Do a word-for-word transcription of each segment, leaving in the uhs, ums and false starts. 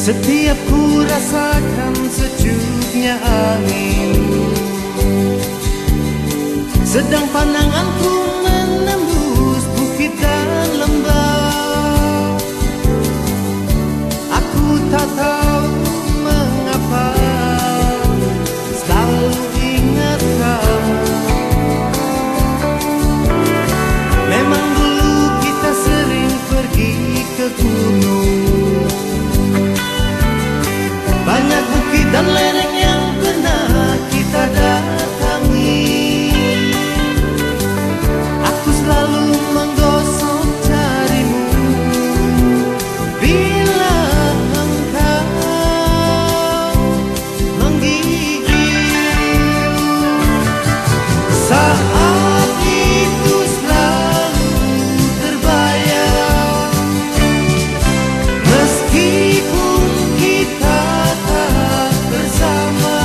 Setiap ku rasakan sejuknya angin, sedang pandanganku menembus bukit dan lembah. Aku tak tahu mengapa selalu ingat kamu. Memang dulu kita sering pergi ke gunung, banyak bukit dan lereng yang pernah kita datangi. Aku selalu menggosok jarimu bila engkau menggigil. Saat itu selalu terbayang, meskipun kita tak bersama,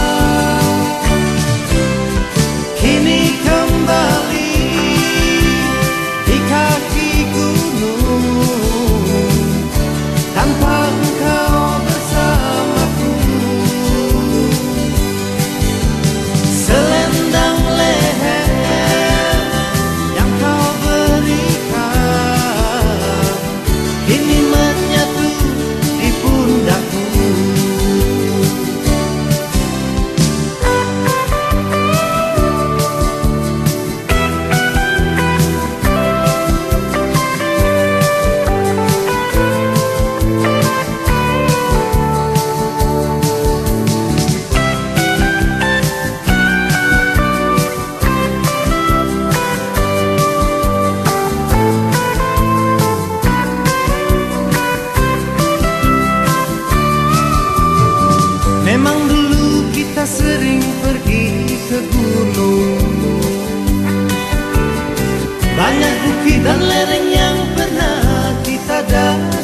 kini kembali di kaki gunung tanpa engkau bersamaku. Selendang leher yang kau berikan kini menyatu di pundakku. Memang dulu kita sering pergi ke gunung, banyak bukit dan lereng yang pernah kita datangi.